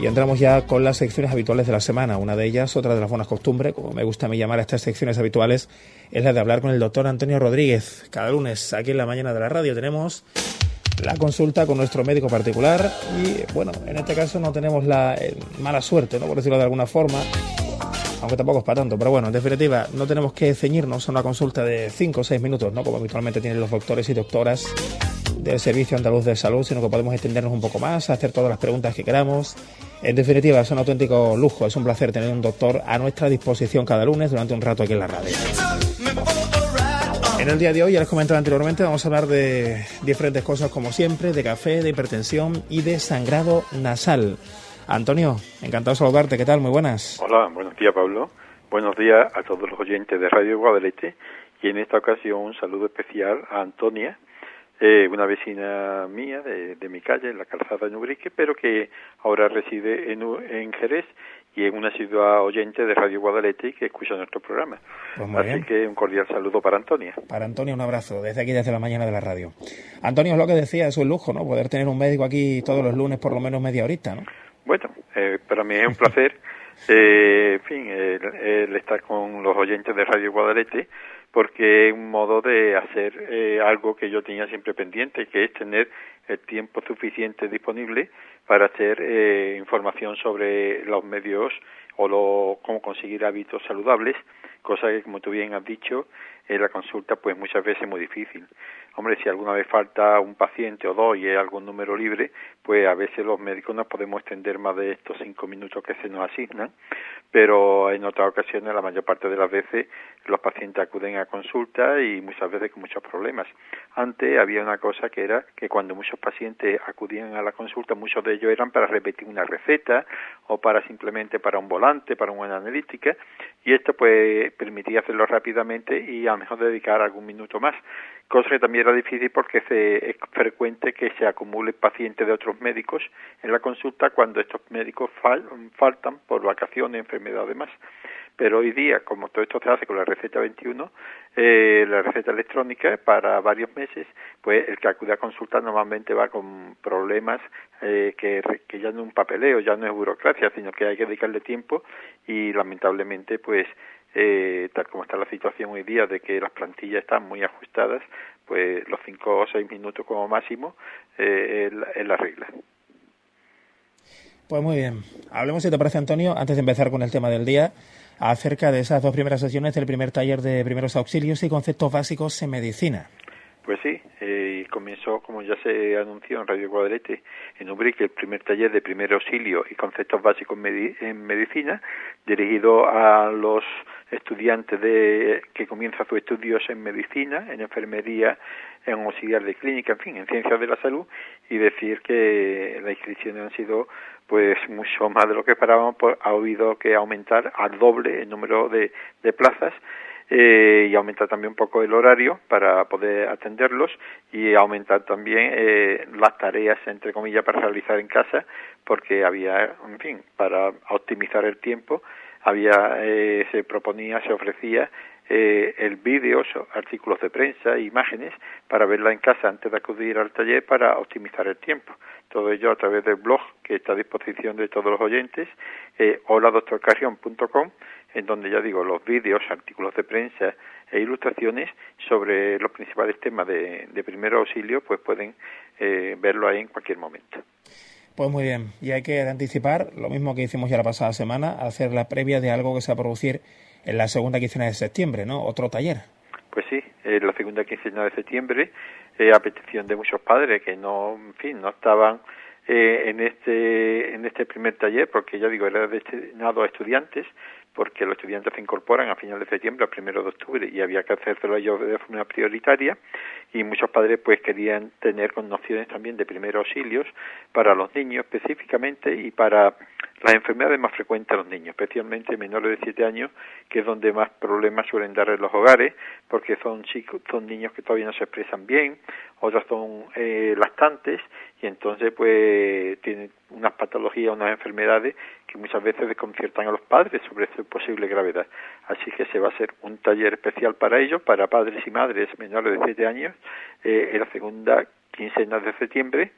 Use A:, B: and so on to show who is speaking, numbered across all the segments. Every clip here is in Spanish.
A: Y entramos ya con las secciones habituales de la semana. Una de ellas, otra de las buenas costumbres, como me gusta a mí llamar a estas secciones habituales, es la de hablar con el doctor Antonio Rodríguez. Cada lunes, aquí en la mañana de la radio, tenemos la consulta con nuestro médico particular y, bueno, en este caso no tenemos la mala suerte, ¿no?, por decirlo de alguna forma, aunque tampoco es para tanto, pero bueno, en definitiva, no tenemos que ceñirnos a una consulta de 5 o 6 minutos, ¿no?, como habitualmente tienen los doctores y doctoras del Servicio Andaluz de Salud, sino que podemos extendernos un poco más, hacer todas las preguntas que queramos. En definitiva, es un auténtico lujo, es un placer tener un doctor a nuestra disposición cada lunes durante un rato aquí en la radio. En el día de hoy, ya les comentaba anteriormente, vamos a hablar de diferentes cosas como siempre, de café, de hipertensión y de sangrado nasal. Antonio, encantado de saludarte, ¿qué tal? Muy buenas.
B: Hola, buenos días, Pablo. Buenos días a todos los oyentes de Radio Guadalete y en esta ocasión un saludo especial a Antonia, una vecina mía de mi calle, en la calzada de Ubrique, pero que ahora reside en Jerez y es una ciudad oyente de Radio Guadalete que escucha nuestro programa.
A: Pues
B: así bien. Que un cordial saludo para Antonia.
A: Para Antonia un abrazo, desde aquí, desde la mañana de la radio. Antonio, es lo que decía, es un lujo, ¿no?, poder tener un médico aquí todos los lunes por lo menos media horita, ¿no?
B: Bueno, para mí es un placer, en fin, el estar con los oyentes de Radio Guadalete, porque es un modo de hacer algo que yo tenía siempre pendiente, que es tener el tiempo suficiente disponible para hacer información sobre los medios o cómo conseguir hábitos saludables, cosa que, como tú bien has dicho, en la consulta pues muchas veces es muy difícil. Hombre, si alguna vez falta un paciente o dos y hay algún número libre, pues a veces los médicos no podemos extender más de estos 5 minutos que se nos asignan, pero en otras ocasiones, la mayor parte de las veces, los pacientes acuden a consulta y muchas veces con muchos problemas. Antes había una cosa que era que cuando muchos pacientes acudían a la consulta, muchos de ellos eran para repetir una receta o para simplemente para un volante, para una analítica, y esto pues permitía hacerlo rápidamente y a lo mejor dedicar algún minuto más, cosa que también era difícil porque es frecuente que se acumulen pacientes de otros médicos en la consulta cuando estos médicos faltan por vacaciones, enfermedades demás. Pero hoy día, como todo esto se hace con la receta 21, la receta electrónica para varios meses, pues el que acude a consulta normalmente va con problemas que ya no es un papeleo, ya no es burocracia, sino que hay que dedicarle tiempo y lamentablemente pues tal como está la situación hoy día de que las plantillas están muy ajustadas, pues los 5 o 6 minutos como máximo es la regla.
A: Pues muy bien. Hablemos, si te parece, Antonio, antes de empezar con el tema del día, acerca de esas 2 primeras sesiones del primer taller de primeros auxilios y conceptos básicos en medicina.
B: Pues sí, comenzó, como ya se anunció en Radio Guadalete, en Ubrique, el primer taller de primer auxilio y conceptos básicos en medicina, dirigido a los estudiantes que comienzan sus estudios en medicina, en enfermería, en auxiliar de clínica, en fin, en ciencias de la salud, y decir que las inscripciones han sido pues mucho más de lo que esperábamos, pues ha habido que aumentar al doble el número de plazas, y aumentar también un poco el horario para poder atenderlos y aumentar también las tareas, entre comillas, para realizar en casa, porque había, en fin, para optimizar el tiempo, se ofrecía el vídeo, artículos de prensa, imágenes, para verla en casa antes de acudir al taller para optimizar el tiempo. Todo ello a través del blog que está a disposición de todos los oyentes, holadoctorcarrion.com, en donde ya digo, los vídeos, artículos de prensa e ilustraciones sobre los principales temas de primer auxilio, pues pueden verlo ahí en cualquier momento.
A: Pues muy bien, y hay que anticipar, lo mismo que hicimos ya la pasada semana, hacer la previa de algo que se va a producir en la segunda quincena de septiembre, ¿no? Otro taller.
B: Pues sí, la segunda quincena de septiembre, a petición de muchos padres que no estaban en este primer taller, porque ya digo, era destinado a estudiantes, porque los estudiantes se incorporan a final de septiembre, al 1 de octubre, y había que hacérselo a ellos de forma prioritaria, y muchos padres pues querían tener nociones también de primeros auxilios para los niños específicamente y para las enfermedades más frecuentes a los niños, especialmente menores de 7 años, que es donde más problemas suelen dar en los hogares, porque son niños que todavía no se expresan bien, otros son lactantes, y entonces pues tienen unas patologías, unas enfermedades que muchas veces desconciertan a los padres sobre su posible gravedad. Así que se va a hacer un taller especial para ellos, para padres y madres menores de 7 años, en la segunda quincena de septiembre,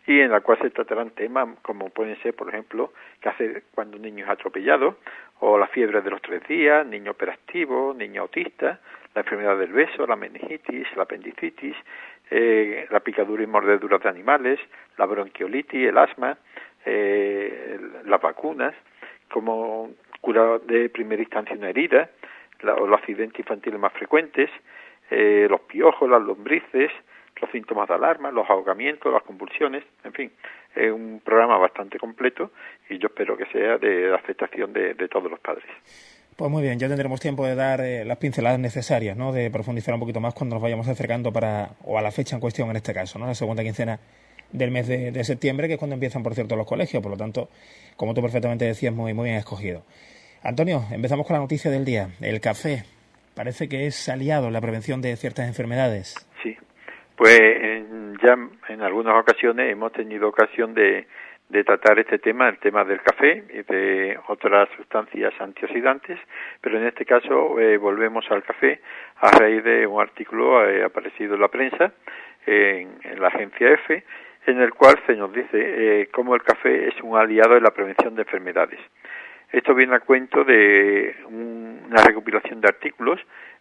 B: y en la cual se tratarán temas como pueden ser, por ejemplo, qué hacer cuando un niño es atropellado, o la fiebre de los 3 días, niño hiperactivo, niño autista, la enfermedad del beso, la meningitis, la apendicitis, la picadura y mordedura de animales, la bronquiolitis, el asma, las vacunas, como cura de primera instancia una herida, o los accidentes infantiles más frecuentes, los piojos, las lombrices, los síntomas de alarma, los ahogamientos, las convulsiones, en fin, es un programa bastante completo y yo espero que sea de la aceptación de todos los padres.
A: Pues muy bien, ya tendremos tiempo de dar las pinceladas necesarias, ¿no? De profundizar un poquito más cuando nos vayamos acercando o a la fecha en cuestión en este caso, ¿no? La segunda quincena del mes de septiembre, que es cuando empiezan, por cierto, los colegios. Por lo tanto, como tú perfectamente decías, muy bien escogido. Antonio, empezamos con la noticia del día. El café parece que es aliado en la prevención de ciertas enfermedades.
B: Sí, pues ya en algunas ocasiones hemos tenido ocasión de tratar este tema, el tema del café y de otras sustancias antioxidantes, pero en este caso volvemos al café a raíz de un artículo aparecido en la prensa, en la agencia EFE, en el cual se nos dice cómo el café es un aliado en la prevención de enfermedades. Esto viene a cuento de una recopilación de artículos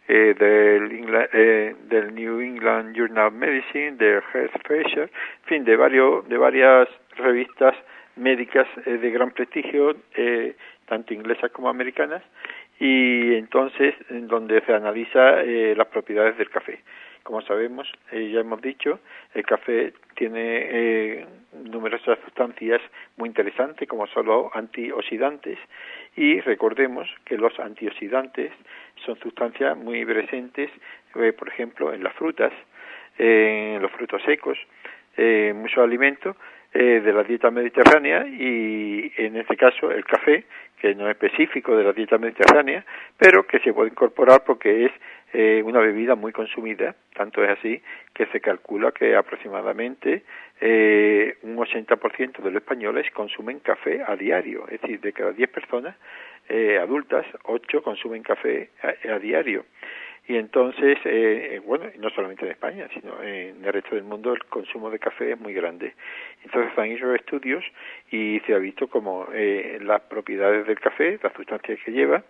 B: del New England Journal of Medicine, del Health Pressure, en fin, de varias revistas médicas de gran prestigio, tanto inglesas como americanas, y entonces en donde se analiza las propiedades del café. Como sabemos, ya hemos dicho, el café tiene numerosas sustancias muy interesantes, como son los antioxidantes, y recordemos que los antioxidantes son sustancias muy presentes, por ejemplo, en las frutas, en los frutos secos, en muchos alimentos de la dieta mediterránea, y en este caso el café, que no es específico de la dieta mediterránea, pero que se puede incorporar porque es una bebida muy consumida. Tanto es así que se calcula que aproximadamente un 80% de los españoles consumen café a diario, es decir, de cada 10 personas adultas, 8 consumen café a diario. Y entonces, bueno, no solamente en España, sino en el resto del mundo el consumo de café es muy grande. Entonces han hecho estudios y se ha visto como las propiedades del café, las sustancias que lleva,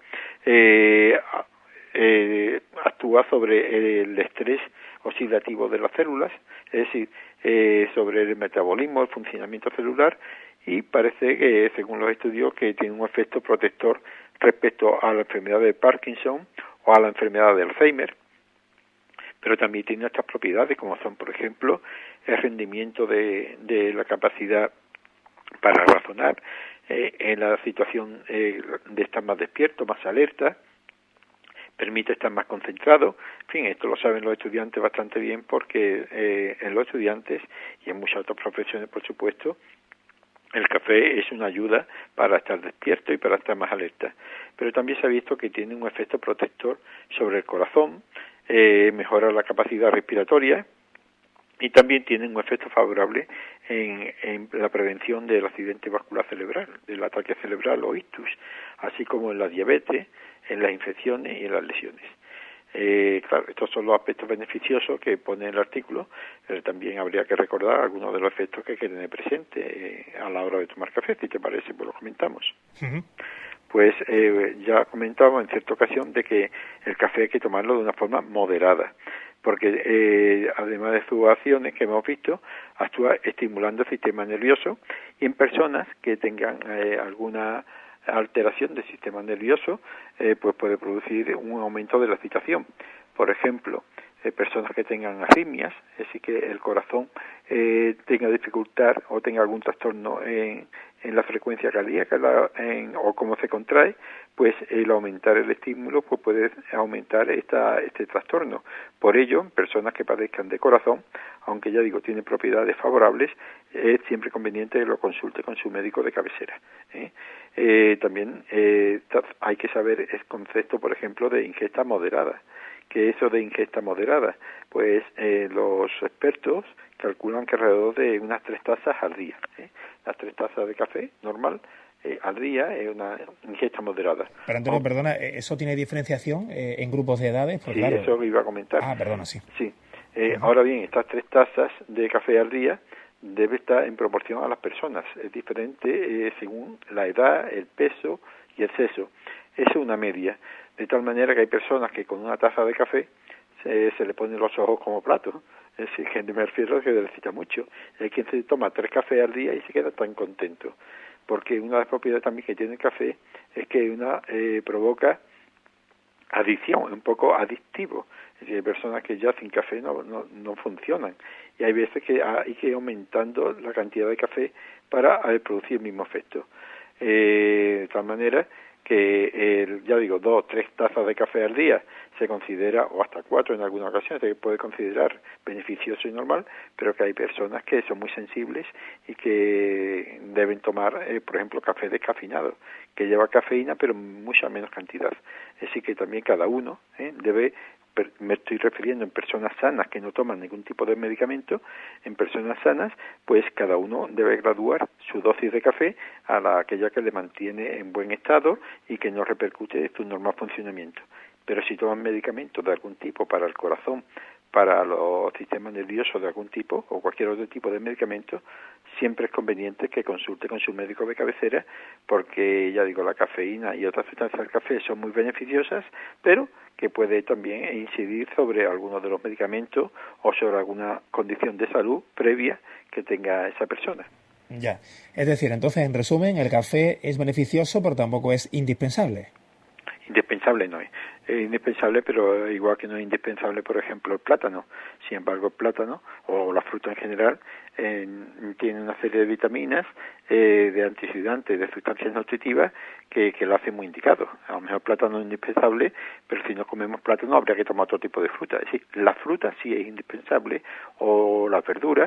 B: actúa sobre el estrés oxidativo de las células, es decir, sobre el metabolismo, el funcionamiento celular, y parece que, según los estudios, que tiene un efecto protector respecto a la enfermedad de Parkinson o a la enfermedad de Alzheimer, pero también tiene otras propiedades, como son, por ejemplo, el rendimiento de la capacidad para razonar, en la situación de estar más despierto, más alerta, permite estar más concentrado. En fin, esto lo saben los estudiantes bastante bien porque en los estudiantes y en muchas otras profesiones, por supuesto, el café es una ayuda para estar despierto y para estar más alerta. Pero también se ha visto que tiene un efecto protector sobre el corazón, mejora la capacidad respiratoria y también tiene un efecto favorable en la prevención del accidente vascular cerebral, del ataque cerebral o ictus, así como en la diabetes, en las infecciones y en las lesiones. Claro, estos son los aspectos beneficiosos que pone el artículo, pero también habría que recordar algunos de los efectos que hay que tener presente a la hora de tomar café. Si te parece, pues lo comentamos. Uh-huh. Pues ya comentábamos en cierta ocasión de que el café hay que tomarlo de una forma moderada, porque además de sus acciones que hemos visto, actúa estimulando el sistema nervioso, y en personas que tengan alguna alteración del sistema nervioso, pues puede producir un aumento de la excitación. Por ejemplo, personas que tengan arritmias, es decir, que el corazón tenga dificultad o tenga algún trastorno en la frecuencia cardíaca o cómo se contrae, pues el aumentar el estímulo pues puede aumentar este trastorno. Por ello, personas que padezcan de corazón, aunque ya digo, tienen propiedades favorables, es siempre conveniente que lo consulte con su médico de cabecera. También hay que saber el concepto, por ejemplo, de ingesta moderada. ¿Qué es eso de ingesta moderada? Pues los expertos calculan que alrededor de unas 3 tazas al día. Las 3 tazas de café normal al día es una ingesta moderada.
A: Pero Antonio, perdona, ¿eso tiene diferenciación en grupos de edades?
B: Pues sí, claro, eso lo iba a comentar.
A: Ah, perdona, sí.
B: Sí. Ahora bien, estas 3 tazas de café al día debe estar en proporción a las personas. Es diferente según la edad, el peso y el sexo. Eso es una media. De tal manera que hay personas que con una taza de café se le ponen los ojos como platos. Es decir, que me refiero a que necesita mucho. Hay quien se toma 3 cafés al día y se queda tan contento. Porque una de las propiedades también que tiene el café es que provoca adicción, un poco adictivo. Es decir, hay personas que ya sin café no funcionan. Y hay veces que hay que ir aumentando la cantidad de café para producir el mismo efecto. De tal manera que, ya digo, 2 o 3 tazas de café al día se considera, o hasta 4 en algunas ocasiones, se puede considerar beneficioso y normal, pero que hay personas que son muy sensibles y que deben tomar, por ejemplo, café descafeinado, que lleva cafeína, pero mucha menos cantidad. Es decir, que también cada uno debe, me estoy refiriendo en personas sanas que no toman ningún tipo de medicamento, en personas sanas, pues cada uno debe graduar su dosis de café a aquella que le mantiene en buen estado y que no repercute en su normal funcionamiento. Pero si toman medicamentos de algún tipo para el corazón, para los sistemas nerviosos de algún tipo o cualquier otro tipo de medicamento, siempre es conveniente que consulte con su médico de cabecera, porque, ya digo, la cafeína y otras sustancias del café son muy beneficiosas, pero que puede también incidir sobre algunos de los medicamentos o sobre alguna condición de salud previa que tenga esa persona.
A: Ya, es decir, entonces, en resumen, el café es beneficioso, pero tampoco es indispensable.
B: Indispensable no es. Indispensable, pero igual que no es indispensable, por ejemplo, el plátano. Sin embargo, el plátano, o la fruta en general, tiene una serie de vitaminas, de antioxidantes, de sustancias nutritivas que lo hacen muy indicado. A lo mejor el plátano es indispensable, pero si no comemos plátano habría que tomar otro tipo de fruta. Es decir, la fruta sí es indispensable, o las verduras,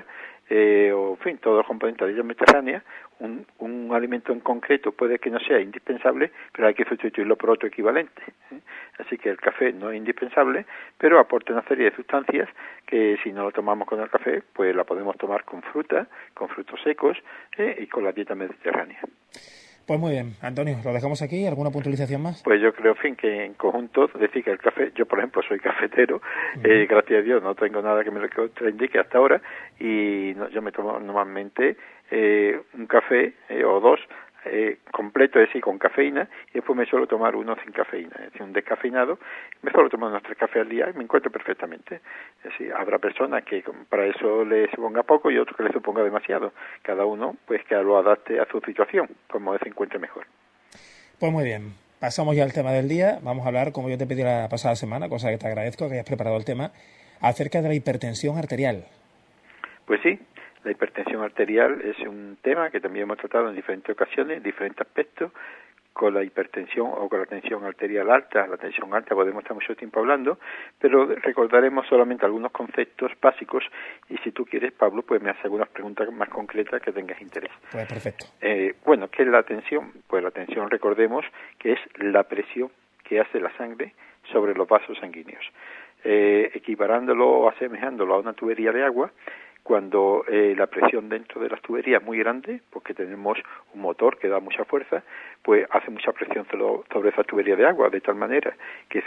B: o en fin, todos los componentes de la dieta mediterránea. Un alimento en concreto puede que no sea indispensable, pero hay que sustituirlo por otro equivalente. Así que el café no es indispensable, pero aporta una serie de sustancias que si no lo tomamos con el café, pues la podemos tomar con fruta, con frutos secos y con la dieta mediterránea.
A: Pues muy bien, Antonio, lo dejamos aquí. ¿Alguna puntualización más?
B: Pues yo creo, en fin, que en conjunto decir que el café, yo por ejemplo soy cafetero, gracias a Dios no tengo nada que me lo indique hasta ahora, y yo me tomo normalmente un café o 2 completo, es decir, con cafeína, y después me suelo tomar uno sin cafeína, es decir, un descafeinado. Me suelo tomar unos 3 cafés al día y me encuentro perfectamente. Es decir, habrá personas que para eso le suponga poco y otros que le suponga demasiado. Cada uno, pues, que lo adapte a su situación, como se encuentre mejor.
A: Pues muy bien, pasamos ya al tema del día. Vamos a hablar, como yo te pedí la pasada semana, cosa que te agradezco que hayas preparado el tema, acerca de la hipertensión arterial.
B: Pues sí. La hipertensión arterial es un tema que también hemos tratado en diferentes ocasiones, en diferentes aspectos. Con la hipertensión o con la tensión arterial alta, la tensión alta podemos estar mucho tiempo hablando, pero recordaremos solamente algunos conceptos básicos y si tú quieres, Pablo, pues me haces algunas preguntas más concretas que tengas interés.
A: Pues perfecto.
B: Bueno, ¿qué es la tensión? Pues la tensión, recordemos, que es la presión que hace la sangre sobre los vasos sanguíneos. Equiparándolo o asemejándolo a una tubería de agua, cuando la presión dentro de las tuberías es muy grande, porque tenemos un motor que da mucha fuerza, pues hace mucha presión sobre esa tubería de agua, de tal manera que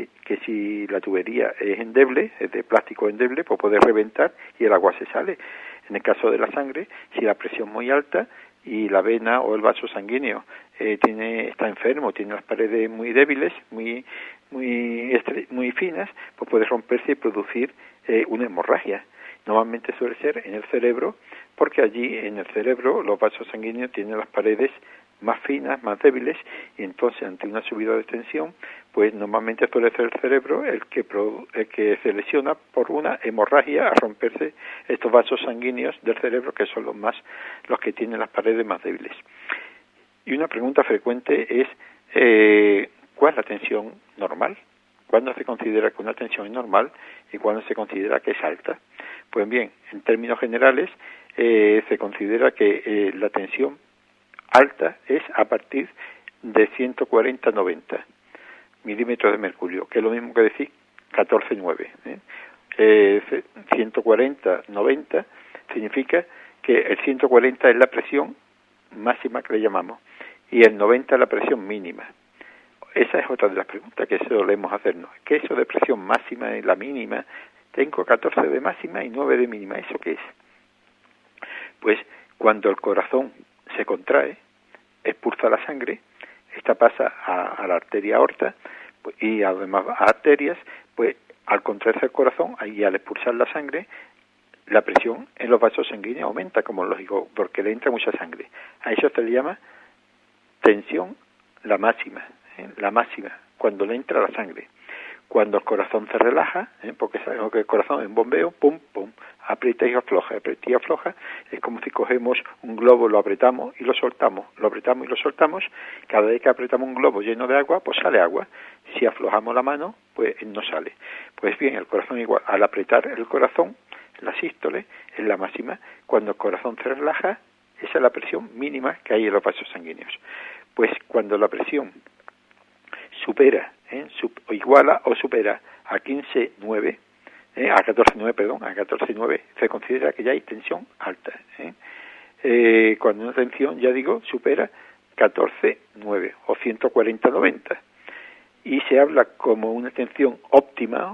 B: si la tubería es endeble, es de plástico endeble, pues puede reventar y el agua se sale. En el caso de la sangre, si la presión es muy alta y la vena o el vaso sanguíneo está enfermo, tiene las paredes muy débiles, muy finas, pues puede romperse y producir una hemorragia. Normalmente suele ser en el cerebro, porque allí en el cerebro los vasos sanguíneos tienen las paredes más finas, más débiles, y entonces ante una subida de tensión, pues normalmente suele ser el cerebro el que se lesiona por una hemorragia a romperse estos vasos sanguíneos del cerebro, que son los que tienen las paredes más débiles. Y una pregunta frecuente es ¿cuál es la tensión normal? ¿Cuándo se considera que una tensión es normal y cuándo se considera que es alta? Pues bien, en términos generales, se considera que la tensión alta es a partir de 140-90 milímetros de mercurio, que es lo mismo que decir 14,9. 140-90 significa que el 140 es la presión máxima que le llamamos y el 90 es la presión mínima. Esa es otra de las preguntas que solemos hacernos. ¿Qué es eso de presión máxima y la mínima? Tengo 14 de máxima y 9 de mínima. ¿Eso qué es? Pues cuando el corazón se contrae, expulsa la sangre, esta pasa a la arteria aorta y además a arterias, pues al contraerse el corazón, ahí al expulsar la sangre, la presión en los vasos sanguíneos aumenta, como lógico, porque le entra mucha sangre. A eso se le llama tensión la máxima, cuando le entra la sangre. Cuando el corazón se relaja, porque sabemos que el corazón en bombeo, pum, pum, aprieta y afloja, es como si cogemos un globo, lo apretamos y lo soltamos, cada vez que apretamos un globo lleno de agua, pues sale agua, si aflojamos la mano, pues no sale. Pues bien, el corazón igual, al apretar el corazón, la sístole es la máxima, cuando el corazón se relaja, esa es la presión mínima que hay en los vasos sanguíneos. Pues cuando la presión supera, iguala o supera a 15,9, a 14,9, se considera que ya hay tensión alta. Cuando una tensión, ya digo, supera 14,9 o 140/90. Y se habla como una tensión óptima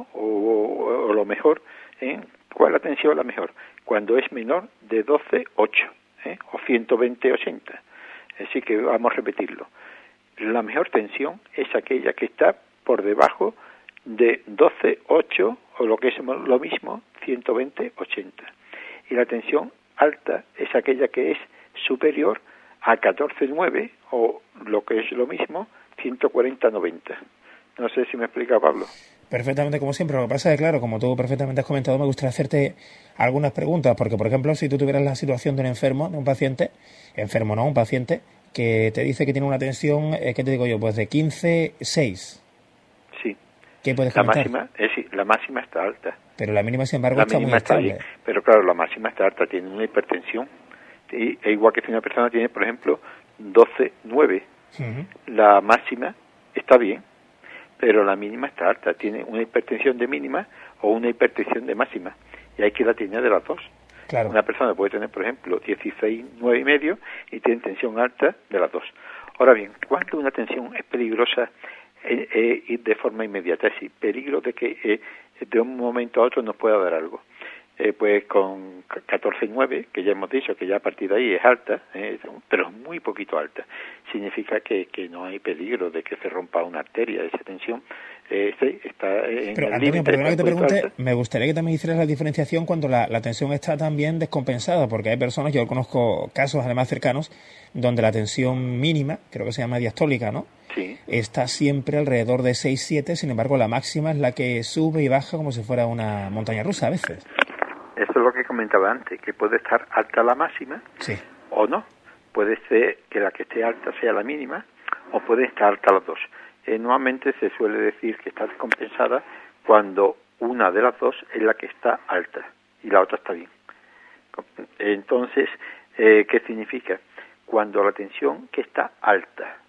B: o lo mejor. ¿Cuál es la tensión la mejor? Cuando es menor de 12,8 o 120/80. Así que vamos a repetirlo. La mejor tensión es aquella que está por debajo de 12,8 o lo que es lo mismo, 120/80. Y la tensión alta es aquella que es superior a 14,9 o lo que es lo mismo, 140/90. No sé si me explica, Pablo.
A: Perfectamente, como siempre. Lo que pasa es que, claro, como tú perfectamente has comentado, me gustaría hacerte algunas preguntas, porque, por ejemplo, si tú tuvieras la situación de un enfermo, de un paciente, un paciente, que te dice que tiene una tensión, ¿qué te digo yo? Pues de 15,6.
B: Sí.
A: ¿Qué puedes comentar?
B: La máxima está alta.
A: Pero la mínima, sin embargo, está muy estable.
B: Bien, pero claro, la máxima está alta, tiene una hipertensión. Es igual que si una persona tiene, por ejemplo, 12,9. La máxima está bien, pero la mínima está alta, tiene una hipertensión de mínima o una hipertensión de máxima, y hay que la tiene de las dos.
A: Claro.
B: Una persona puede tener, por ejemplo, 16,9,5 y tiene tensión alta de las dos. Ahora bien, ¿cuándo una tensión es peligrosa de forma inmediata? Es decir, peligro de que de un momento a otro nos pueda dar algo. Pues con 14,9, que ya hemos dicho que ya a partir de ahí es alta, pero es muy poquito alta, significa que no hay peligro de que se rompa una arteria. Esa tensión está en
A: pero,
B: el
A: Antonio,
B: límite.
A: perdona que te pregunte, me gustaría que también hicieras la diferenciación cuando la tensión está también descompensada, porque hay personas, yo conozco casos además cercanos, donde la tensión mínima, creo que se llama diastólica, ¿no?
B: Sí.
A: Está siempre alrededor de 6-7, sin embargo la máxima es la que sube y baja como si fuera una montaña rusa a veces.
B: Eso es lo que comentaba antes, que puede estar alta la máxima,
A: sí,
B: o no. Puede ser que la que esté alta sea la mínima, o puede estar alta las dos. Nuevamente se suele decir que está descompensada cuando una de las dos es la que está alta y la otra está bien. Entonces, ¿qué significa? Cuando la tensión que está alta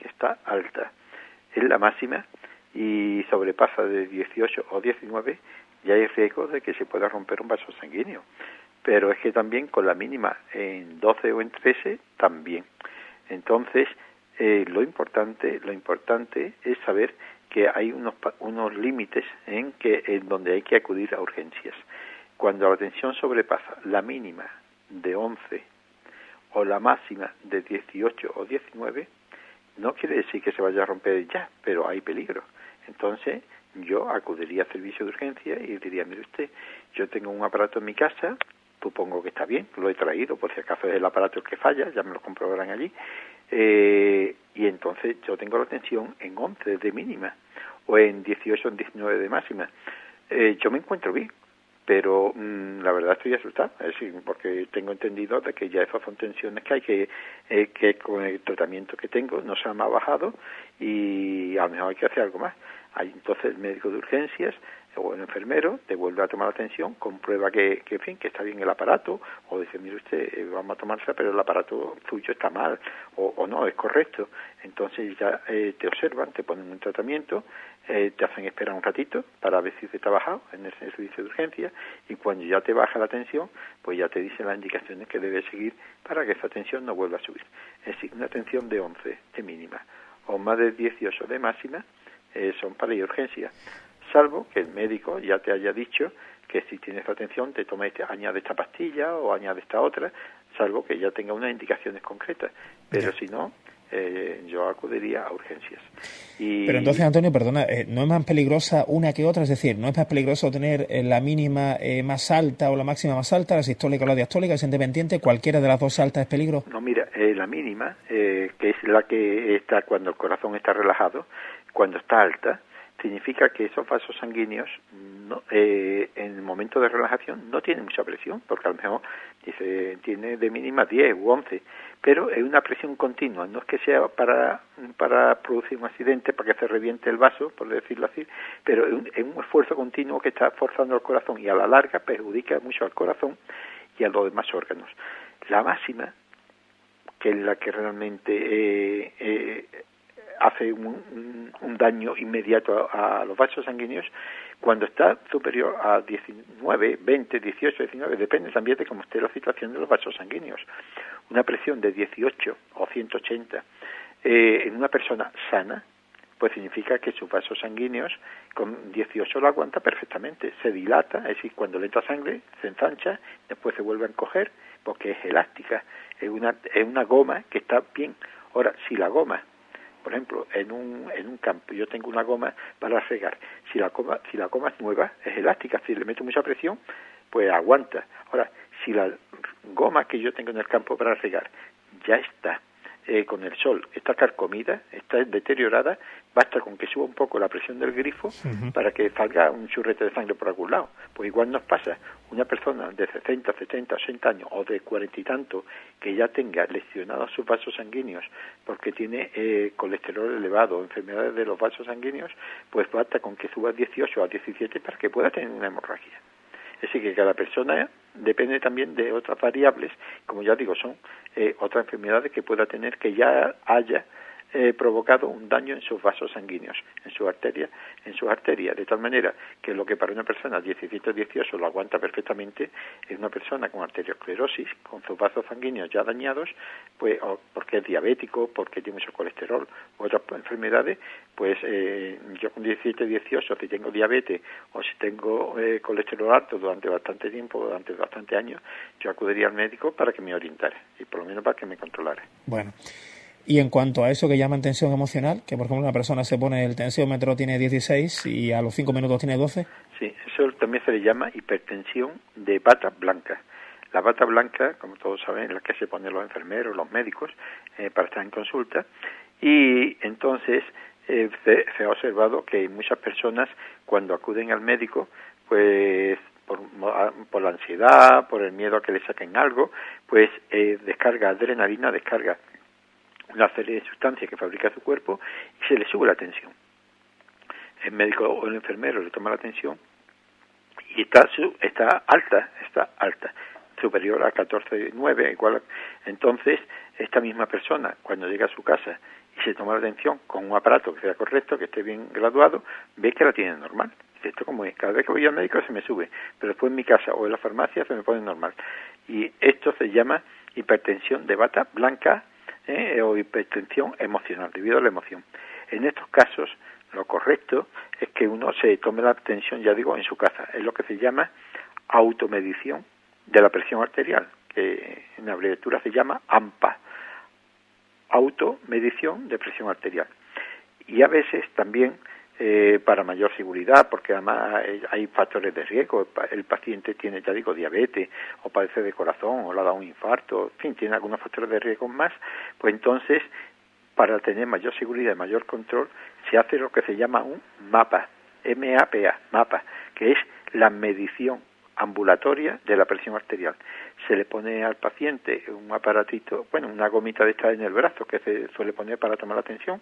B: es la máxima y sobrepasa de 18 o 19, ya hay riesgo de que se pueda romper un vaso sanguíneo. Pero es que también con la mínima en 12 o en 13 también. Entonces, lo importante es saber que hay unos límites en donde hay que acudir a urgencias. Cuando la tensión sobrepasa la mínima de 11 o la máxima de 18 o 19, no quiere decir que se vaya a romper ya, pero hay peligro. Entonces, yo acudiría al servicio de urgencia y diría, mire usted, yo tengo un aparato en mi casa, supongo que está bien, lo he traído, por si acaso es el aparato el que falla, ya me lo comprobarán allí, y entonces yo tengo la tensión en 11 de mínima, o en 18 o en 19 de máxima. Yo me encuentro bien, pero la verdad estoy asustado, es decir, porque tengo entendido de que ya esas son tensiones que hay que con el tratamiento que tengo no se me ha bajado y a lo mejor hay que hacer algo más. Hay entonces el médico de urgencias o el enfermero te vuelve a tomar la tensión, comprueba que está bien el aparato, o dice, mire usted, vamos a tomarse, pero el aparato suyo está mal, o no, es correcto. Entonces ya te observan, te ponen un tratamiento, te hacen esperar un ratito para ver si se te ha bajado en el servicio de urgencias, y cuando ya te baja la tensión, pues ya te dicen las indicaciones que debes seguir para que esa tensión no vuelva a subir. Es decir, una tensión de 11 de mínima o más de 18 de máxima son para ir a urgencias, salvo que el médico ya te haya dicho que si tienes atención te añade esta pastilla o añade esta otra, salvo que ya tenga unas indicaciones concretas, pero si no, yo acudiría a urgencias.
A: Pero entonces, Antonio, perdona, ¿no es más peligrosa una que otra? Es decir, ¿no es más peligroso tener la mínima más alta o la máxima más alta, la sistólica o la diastólica? ¿Es independiente? ¿Cualquiera de las dos altas es peligro?
B: No, mira, la mínima, que es la que está cuando el corazón está relajado, cuando está alta, significa que esos vasos sanguíneos en el momento de relajación no tienen mucha presión, porque a lo mejor tiene de mínima 10 u 11, pero es una presión continua, no es que sea para producir un accidente, para que se reviente el vaso, por decirlo así, pero es un esfuerzo continuo que está forzando el corazón y a la larga perjudica mucho al corazón y a los demás órganos. La máxima, que es la que realmente hace un daño inmediato a los vasos sanguíneos, cuando está superior a 19, 20, 18, 19, depende también de cómo esté la situación de los vasos sanguíneos. Una presión de 18 o 180 en una persona sana, pues significa que sus vasos sanguíneos con 18 lo aguanta perfectamente, se dilata, es decir, cuando le entra sangre se ensancha, después se vuelve a encoger porque es elástica, es una goma que está bien. Ahora, si la goma, por ejemplo, en un campo, yo tengo una goma para regar, si la goma es nueva, es elástica, si le meto mucha presión, pues aguanta. Ahora, si la goma que yo tengo en el campo para regar ya está con el sol, está carcomida, está deteriorada, basta con que suba un poco la presión del grifo para que salga un churrete de sangre por algún lado. Pues igual nos pasa una persona de 60, 70, 80 años o de 40 y tanto que ya tenga lesionados sus vasos sanguíneos porque tiene colesterol elevado o enfermedades de los vasos sanguíneos, pues basta con que suba 18 a 17 para que pueda tener una hemorragia. Es decir, que cada persona depende también de otras variables, como ya digo, son otras enfermedades que pueda tener que ya haya provocado un daño en sus vasos sanguíneos, en sus arterias, de tal manera que lo que para una persona 17-18 lo aguanta perfectamente, es una persona con arteriosclerosis, con sus vasos sanguíneos ya dañados, pues o porque es diabético, porque tiene mucho colesterol u otras enfermedades, pues yo con 17-18, si tengo diabetes o si tengo colesterol alto durante bastante tiempo, durante bastante años, yo acudiría al médico para que me orientara y por lo menos para que me controlara.
A: Bueno. Y en cuanto a eso que llaman tensión emocional, que por ejemplo una persona se pone el tensiómetro, tiene 16 y a los 5 minutos tiene 12.
B: Sí, eso también se le llama hipertensión de bata blanca. La bata blanca, como todos saben, es la que se ponen los enfermeros, los médicos, para estar en consulta. Y entonces se ha observado que muchas personas cuando acuden al médico, pues por la ansiedad, por el miedo a que le saquen algo, pues descarga adrenalina, descarga una serie de sustancias que fabrica su cuerpo y se le sube la tensión. El médico o el enfermero le toma la tensión y está alta, superior a 14,9, igual. Entonces, esta misma persona, cuando llega a su casa y se toma la tensión con un aparato que sea correcto, que esté bien graduado, ve que la tiene normal. Esto como es, cada vez que voy al médico se me sube, pero después en mi casa o en la farmacia se me pone normal. Y esto se llama hipertensión de bata blanca, o hipertensión emocional, debido a la emoción. En estos casos, lo correcto es que uno se tome la tensión, ya digo, en su casa. Es lo que se llama automedición de la presión arterial, que en abreviatura se llama AMPA, automedición de presión arterial. Y a veces también para mayor seguridad, porque además hay factores de riesgo, el paciente tiene, ya digo, diabetes, o padece de corazón, o le ha dado un infarto, en fin, tiene algunos factores de riesgo más, pues entonces, para tener mayor seguridad y mayor control, se hace lo que se llama un MAPA, MAPA, que es la medición ambulatoria de la presión arterial. Se le pone al paciente un aparatito, una gomita de esta en el brazo que se suele poner para tomar la tensión,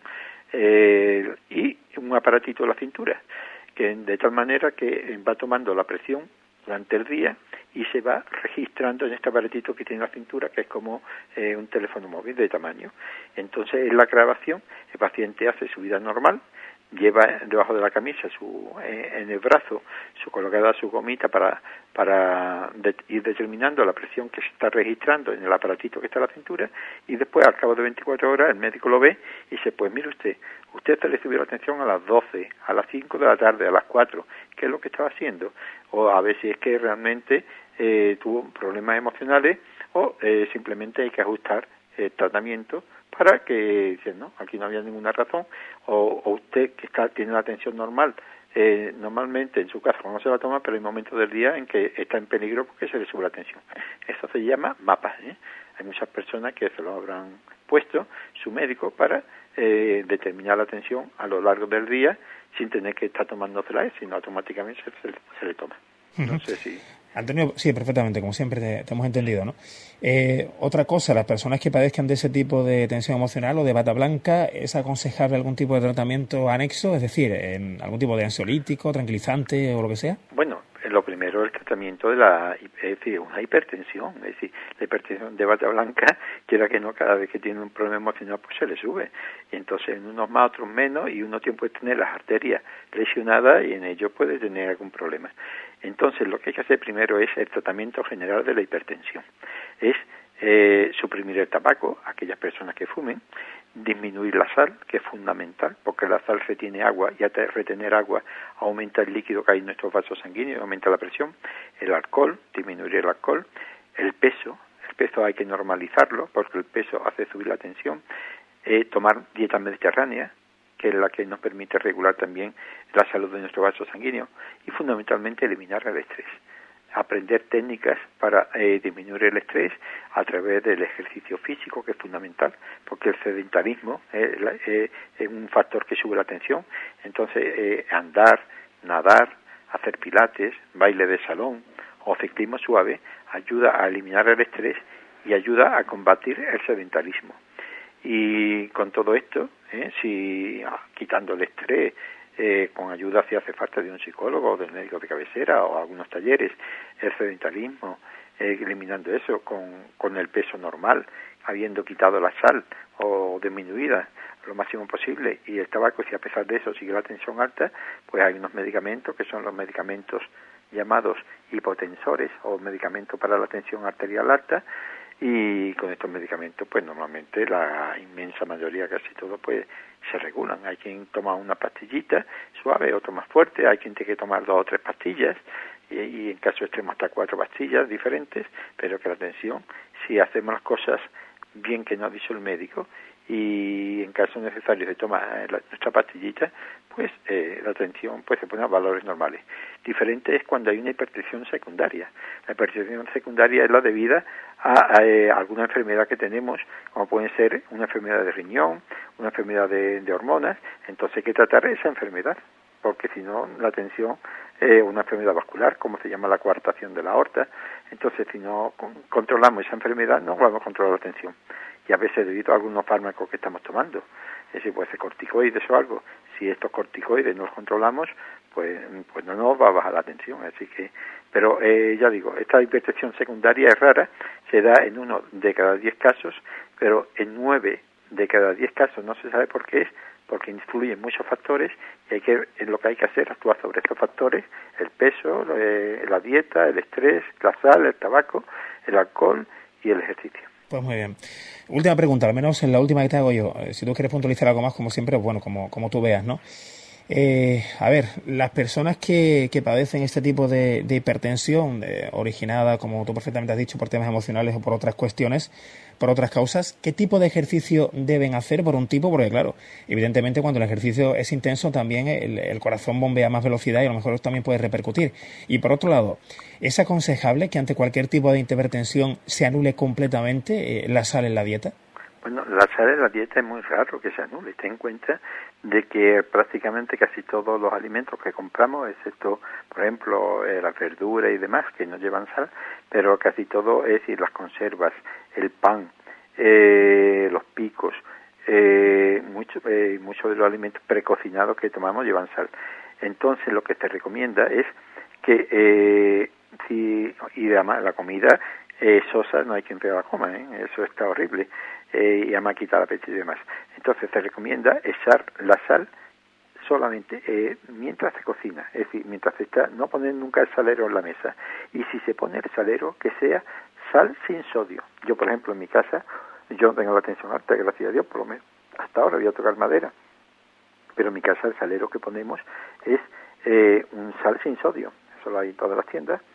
B: y un aparatito en la cintura, que de tal manera que va tomando la presión durante el día y se va registrando en este aparatito que tiene la cintura, que es como un teléfono móvil de tamaño. Entonces, en la grabación, el paciente hace su vida normal, lleva debajo de la camisa en el brazo colocada su gomita para ir determinando la presión que se está registrando en el aparatito que está en la cintura, y después al cabo de 24 horas el médico lo ve y dice, pues mire usted se le subió la tensión a las 12, a las 5 de la tarde, a las 4, ¿qué es lo que estaba haciendo? O a ver si es que realmente tuvo problemas emocionales o simplemente hay que ajustar el tratamiento para que, no, aquí no había ninguna razón, o usted que tiene una tensión normal, normalmente en su caso no se va a tomar, pero hay momentos del día en que está en peligro porque se le sube la tensión. Eso se llama mapas. Hay muchas personas que se lo habrán puesto su médico para determinar la tensión a lo largo del día sin tener que estar tomándosela, sino automáticamente se le toma. No sé si...
A: Antonio, sí, perfectamente, como siempre te hemos entendido, ¿no? Otra cosa, las personas que padezcan de ese tipo de tensión emocional o de bata blanca, ¿es aconsejable algún tipo de tratamiento anexo? Es decir, algún tipo de ansiolítico, tranquilizante o lo que sea.
B: Bueno, lo primero es el tratamiento de es decir, una hipertensión, es decir, la hipertensión de bata blanca, quiera que no, cada vez que tiene un problema emocional, pues se le sube. Y entonces, en unos más, otros menos, y uno puede tener las arterias lesionadas y en ello puede tener algún problema. Entonces, lo que hay que hacer primero es el tratamiento general de la hipertensión. Es suprimir el tabaco, aquellas personas que fumen, disminuir la sal, que es fundamental, porque la sal retiene agua y al retener agua aumenta el líquido que hay en nuestros vasos sanguíneos y aumenta la presión. El alcohol, disminuir el alcohol. El peso hay que normalizarlo porque el peso hace subir la tensión. Tomar dieta mediterránea, que es la que nos permite regular también la salud de nuestro vaso sanguíneo, y fundamentalmente eliminar el estrés. Aprender técnicas para disminuir el estrés a través del ejercicio físico, que es fundamental, porque el sedentarismo es un factor que sube la tensión. Entonces, andar, nadar, hacer pilates, baile de salón o ciclismo suave ayuda a eliminar el estrés y ayuda a combatir el sedentarismo. Y con todo esto, si quitando el estrés, con ayuda si hace falta de un psicólogo o del médico de cabecera o algunos talleres, el sedentarismo, eliminando eso con el peso normal, habiendo quitado la sal o disminuida lo máximo posible, y el tabaco, si a pesar de eso sigue la tensión alta, pues hay unos medicamentos que son los medicamentos llamados hipotensores o medicamentos para la tensión arterial alta, y con estos medicamentos pues normalmente la inmensa mayoría, casi todo, pues se regulan. Hay quien toma una pastillita suave, otro más fuerte, hay quien tiene que tomar 2 o 3 pastillas y en caso extremo hasta 4 pastillas diferentes, pero que la tensión, si hacemos las cosas bien que nos ha dicho el médico y en caso necesario de tomar nuestra pastillita, pues la tensión pues se pone a valores normales. Diferente es cuando hay una hipertensión secundaria. La hipertensión secundaria es la debida a alguna enfermedad que tenemos, como puede ser una enfermedad de riñón, una enfermedad de hormonas. Entonces hay que tratar esa enfermedad, porque si no la tensión una enfermedad vascular, como se llama la coartación de la aorta. Entonces, si no controlamos esa enfermedad, no vamos a controlar la tensión. Y a veces debido a algunos fármacos que estamos tomando, es decir, puede ser corticoides o algo, si estos corticoides no los controlamos, pues no nos va a bajar la tensión. Así que, pero ya digo, esta hipertensión secundaria es rara, se da en 1 de cada 10 casos, pero en 9 de cada 10 casos no se sabe por qué es, porque influyen muchos factores y lo que hay que hacer es actuar sobre estos factores: el peso, la dieta, el estrés, la sal, el tabaco, el alcohol y el ejercicio.
A: Pues muy bien. Última pregunta, al menos en la última que te hago yo. Si tú quieres puntualizar algo más, como siempre, bueno, como tú veas, ¿no? A ver, las personas que padecen este tipo de hipertensión originada, como tú perfectamente has dicho, por temas emocionales o por otras cuestiones, por otras causas, ¿qué tipo de ejercicio deben hacer por un tipo? Porque claro, evidentemente cuando el ejercicio es intenso también el corazón bombea más velocidad y a lo mejor también puede repercutir. Y por otro lado, ¿es aconsejable que ante cualquier tipo de hipertensión se anule completamente la sal en la dieta?
B: Bueno, la sal en la dieta es muy raro que se anule. Ten en cuenta de que prácticamente casi todos los alimentos que compramos, excepto, por ejemplo, las verduras y demás, que no llevan sal, pero casi todo, es decir, las conservas, el pan, los picos, muchos de los alimentos precocinados que tomamos llevan sal. Entonces, lo que te recomienda es que, y además la comida sosa no hay quien te la coma, eso está horrible. Y además quitar apetito y demás. Entonces se recomienda echar la sal solamente mientras se cocina, es decir, mientras se está, no poner nunca el salero en la mesa. Y si se pone el salero, que sea sal sin sodio. Yo, por ejemplo, en mi casa, yo no tengo la tensión alta, gracias a Dios, por lo menos hasta ahora voy a tocar madera, pero en mi casa el salero que ponemos es un sal sin sodio. Eso lo hay en todas las tiendas.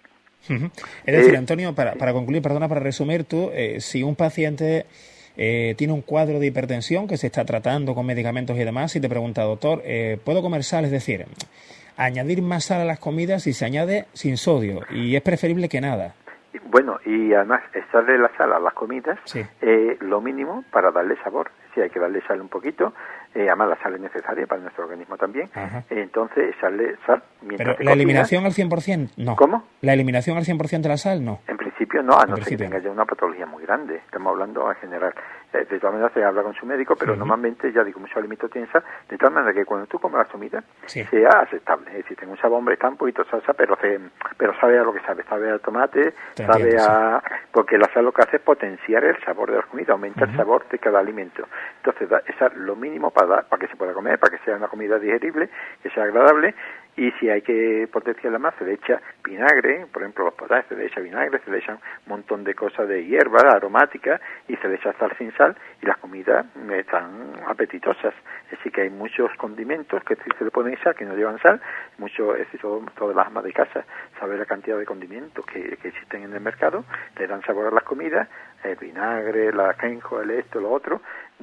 A: Es decir, Antonio, para concluir, perdona, para resumir, tú, si un paciente tiene un cuadro de hipertensión que se está tratando con medicamentos y demás, y te pregunta, doctor, ¿puedo comer sal? Es decir, añadir más sal a las comidas si se añade sin sodio, y es preferible que nada.
B: Bueno, y además echarle la sal a las comidas,
A: sí,
B: lo mínimo para darle sabor. Sí, hay que darle sal un poquito, además la sal es necesaria para nuestro organismo también. Entonces echarle sal mientras.
A: Pero la eliminación al 100%, no.
B: ¿Cómo?
A: ¿La eliminación al 100% de la sal, no?
B: En principio no, a no ser que tenga ya una patología muy grande. Estamos hablando en general. De todas maneras se habla con su médico, pero normalmente, ya digo, muchos alimentos tienen sal, de tal manera que cuando tú comes la comida sea aceptable. Es decir, tenga un sabor, hombre, está un poquito salsa, pero sabe a lo que sabe a tomate, sabe a... Porque la sal lo que hace es potenciar el sabor de la comida, aumenta el sabor de cada alimento. Entonces, esa es lo mínimo para que se pueda comer, para que sea una comida digerible, que sea agradable. Y si hay que potenciarla más, se le echa vinagre, por ejemplo los potajes, se le echa vinagre, se le echan un montón de cosas de hierbas aromáticas y se le echa sal sin sal y las comidas están apetitosas. Es decir, que hay muchos condimentos que se le pueden echar que no llevan sal, es decir, todas las amas de casa saben la cantidad de condimentos que existen en el mercado, le dan sabor a las comidas, el vinagre, la ajenjo, el esto, lo otro,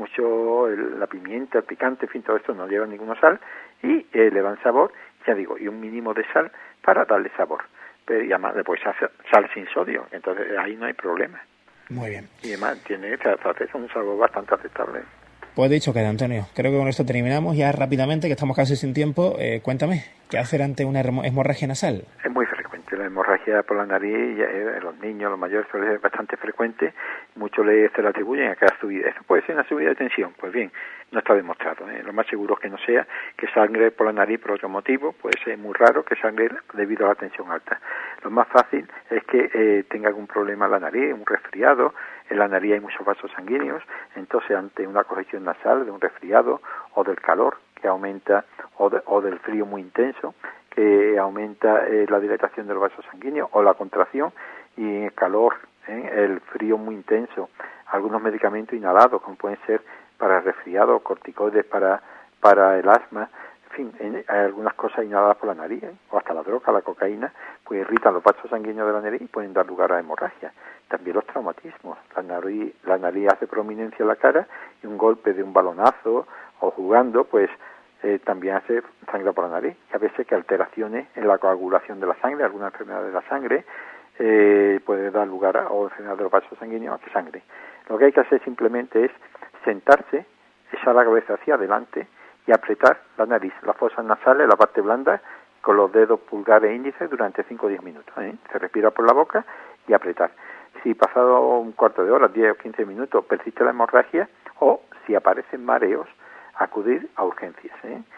B: la pimienta, el picante, en fin, todo esto no lleva ninguna sal y le dan sabor, ya digo, y un mínimo de sal para darle sabor. Pero y además después sal sin sodio, entonces ahí no hay problema.
A: Muy bien.
B: Y además tiene un sabor bastante aceptable.
A: Pues dicho queda, Antonio. Creo que con esto terminamos ya rápidamente, que estamos casi sin tiempo. Cuéntame, ¿qué hacer ante una hemorragia nasal?
B: Es muy frecuente. La hemorragia por la nariz, en los niños, los mayores, suele ser bastante frecuente. Muchos se le atribuyen a que la subida. Esto puede ser una subida de tensión. Pues bien, no está demostrado. Lo más seguro es que no sea, que sangre por la nariz por otro motivo. Puede ser muy raro que sangre debido a la tensión alta. Lo más fácil es que tenga algún problema en la nariz, un resfriado. En la nariz hay muchos vasos sanguíneos, entonces ante una congestión nasal, de un resfriado o del calor que aumenta o del frío muy intenso que aumenta la dilatación de los vasos sanguíneos o la contracción, y el calor, el frío muy intenso, algunos medicamentos inhalados como pueden ser para el resfriado, corticoides para el asma, en fin, hay algunas cosas inhaladas por la nariz, o hasta la droga, la cocaína, pues irritan los vasos sanguíneos de la nariz y pueden dar lugar a hemorragia. También los traumatismos, la nariz hace prominencia en la cara y un golpe de un balonazo o jugando, pues también hace sangre por la nariz. Y a veces que alteraciones en la coagulación de la sangre, alguna enfermedad de la sangre, puede dar lugar o enfermedad de los vasos sanguíneos a que sangre. Lo que hay que hacer simplemente es sentarse, echar la cabeza hacia adelante y apretar la nariz, las fosas nasales, la parte blanda, con los dedos pulgar e índice durante 5 o 10 minutos. Se respira por la boca y apretar. Si pasado un cuarto de hora, 10 o 15 minutos, persiste la hemorragia, o si aparecen mareos, acudir a urgencias.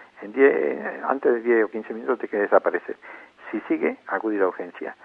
B: Antes de 10 o 15 minutos tiene que desaparecer. Si sigue, acudir a urgencias.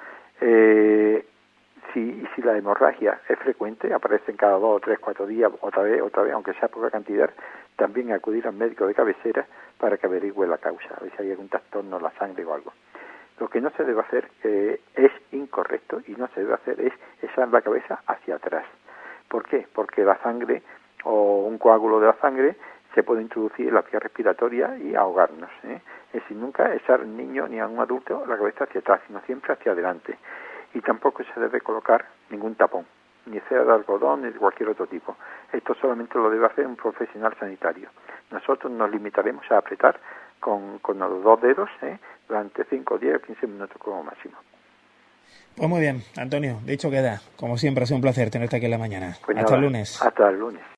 B: Si la hemorragia es frecuente, aparecen cada 2, 3, 4 días, otra vez, aunque sea poca cantidad, también acudir al médico de cabecera para que averigüe la causa, a ver si hay algún trastorno en la sangre o algo. Lo que no se debe hacer, es incorrecto y no se debe hacer, es echar la cabeza hacia atrás. ¿Por qué? Porque la sangre o un coágulo de la sangre se puede introducir en la vía respiratoria y ahogarnos. Es decir, nunca echar a un niño ni a un adulto la cabeza hacia atrás, sino siempre hacia adelante. Y tampoco se debe colocar ningún tapón, ni sea de algodón ni de cualquier otro tipo. Esto solamente lo debe hacer un profesional sanitario. Nosotros nos limitaremos a apretar con los 2 dedos durante 5, 10, 15 minutos como máximo.
A: Pues muy bien, Antonio, dicho queda. Como siempre, ha sido un placer tenerte aquí en la mañana.
B: Pues
A: hasta el lunes.
B: Hasta el lunes.